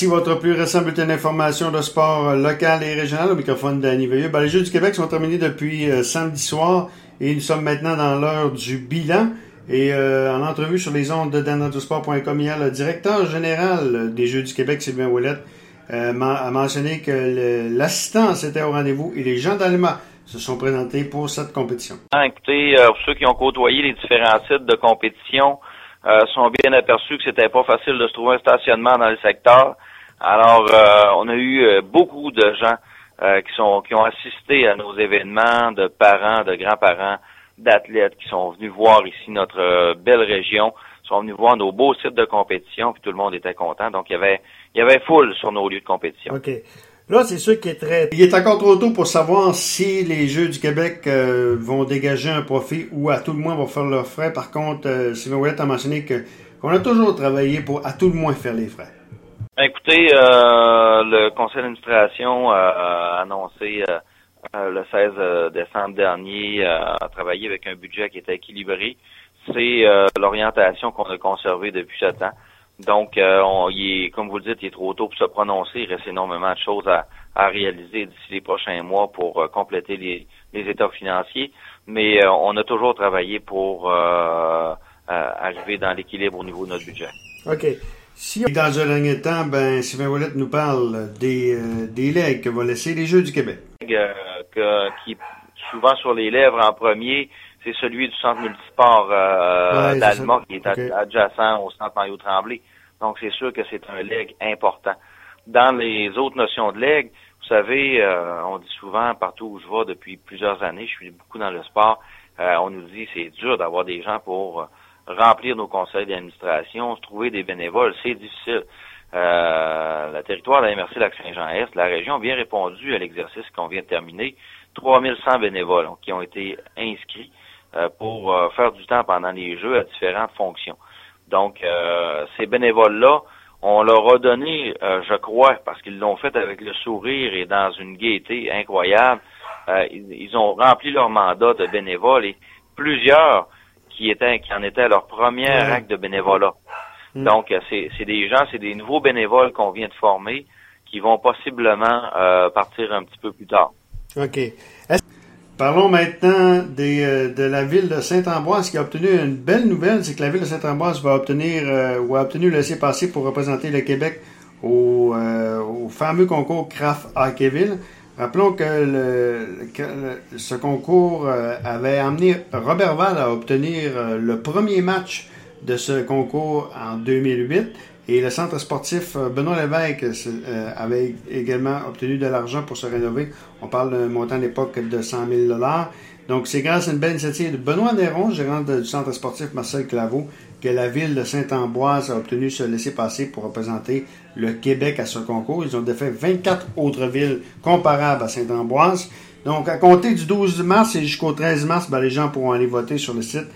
Voici votre plus récent bulletin d'information de sport local et régional au microphone d'Annie Veilleux. Les Jeux du Québec sont terminés depuis samedi soir et nous sommes maintenant dans l'heure du bilan. Et en entrevue sur les ondes de danradiosport.com hier, le directeur général des Jeux du Québec, Sylvain Ouellette, a mentionné que l'assistance était au rendez-vous et les gens d'Alma se sont présentés pour cette compétition. Écoutez, pour ceux qui ont côtoyé les différents sites de compétition, sont bien aperçus que c'était pas facile de se trouver un stationnement dans le secteur. Alors, on a eu beaucoup de gens qui ont assisté à nos événements, de parents, de grands-parents, d'athlètes qui sont venus voir ici notre belle région, sont venus voir nos beaux sites de compétition, puis tout le monde était content. Donc, il y avait foule sur nos lieux de compétition. OK. Là, c'est sûr qu'il est encore trop tôt pour savoir si les Jeux du Québec vont dégager un profit ou à tout le moins vont faire leurs frais. Par contre, Sylvain Ouellette a mentionné qu'on a toujours travaillé pour à tout le moins faire les frais. Écoutez, le conseil d'administration a annoncé le 16 décembre dernier a travaillé avec un budget qui était équilibré. C'est l'orientation qu'on a conservée depuis 7 ans. Donc, comme vous le dites, il est trop tôt pour se prononcer. Il reste énormément de choses à réaliser d'ici les prochains mois pour compléter les états financiers. Mais on a toujours travaillé pour arriver dans l'équilibre au niveau de notre budget. OK. Si dans un dernier temps, Sylvain Ouellette nous parle des legs que vont laisser les Jeux du Québec. Qui souvent sur les lèvres en premier, c'est celui du centre multisport d'Alma qui est adjacent au centre Mario-Tremblay. Donc, c'est sûr que c'est un leg important. Dans les autres notions de leg, vous savez, on dit souvent, partout où je vais depuis plusieurs années, je suis beaucoup dans le sport, on nous dit c'est dur d'avoir des gens pour remplir nos conseils d'administration, se trouver des bénévoles, c'est difficile. Le territoire de la MRC Lac-Saint-Jean-Est, la région a bien répondu à l'exercice qu'on vient de terminer. 3100 bénévoles qui ont été inscrits pour faire du temps pendant les Jeux à différentes fonctions. Donc, ces bénévoles-là, on leur a donné, je crois, parce qu'ils l'ont fait avec le sourire et dans une gaieté incroyable, ils ont rempli leur mandat de bénévoles et plusieurs qui en étaient à leur premier acte de bénévolat. Donc, c'est des gens, c'est des nouveaux bénévoles qu'on vient de former qui vont possiblement partir un petit peu plus tard. OK. Parlons maintenant de la ville de Saint-Ambroise qui a obtenu une belle nouvelle, c'est que la ville de Saint-Ambroise va obtenu le laissez-passer pour représenter le Québec au fameux concours Craft Hockeyville. Rappelons que ce concours avait amené Robert Val à obtenir le premier match de ce concours en 2008 et le centre sportif Benoît Lévesque avait également obtenu de l'argent pour se rénover. On parle d'un montant à l'époque de 100 000 $. Donc c'est grâce à une belle initiative de Benoît Néron, gérant du centre sportif Marcel Claveau, que la ville de Saint-Ambroise a obtenu ce laissez-passer pour représenter le Québec à ce concours. Ils ont défait 24 autres villes comparables à Saint-Ambroise. Donc à compter du 12 mars et jusqu'au 13 mars, les gens pourront aller voter sur le site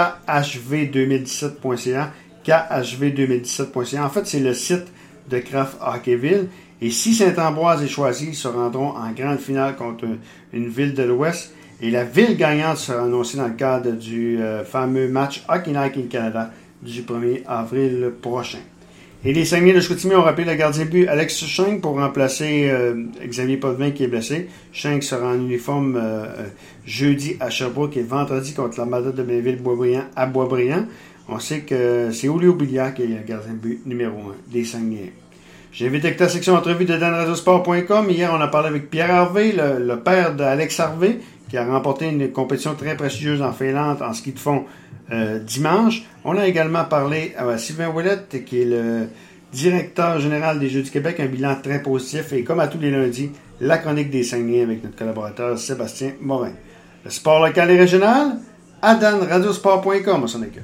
khv2017.ca. khv2017.ca. En fait, c'est le site de Craft Hockeyville. Et si Saint-Ambroise est choisi, ils se rendront en grande finale contre une ville de l'Ouest. Et la ville gagnante sera annoncée dans le cadre du fameux match Hockey Night in Canada du 1er avril prochain. Et les Saguenay de Chicoutimi ont rappelé le gardien de but Alex Schenck pour remplacer Xavier Potvin qui est blessé. Schenck sera en uniforme jeudi à Sherbrooke et vendredi contre l'Armada de Blainville-Boisbriand à Boisbriand. On sait que c'est Julio Billiard qui est le gardien de but numéro 1 des Saguenay. J'invite à la section entrevue de danradiosport.com. Hier, on a parlé avec Pierre Harvey, le père d'Alex Harvey, qui a remporté une compétition très prestigieuse en Finlande en ski de fond dimanche. On a également parlé à Sylvain Ouellette, qui est le directeur général des Jeux du Québec, un bilan très positif. Et comme à tous les lundis, la chronique des Saguenay avec notre collaborateur Sébastien Morin. Le sport local et régional, à danradiosport.com, on s'en occupe.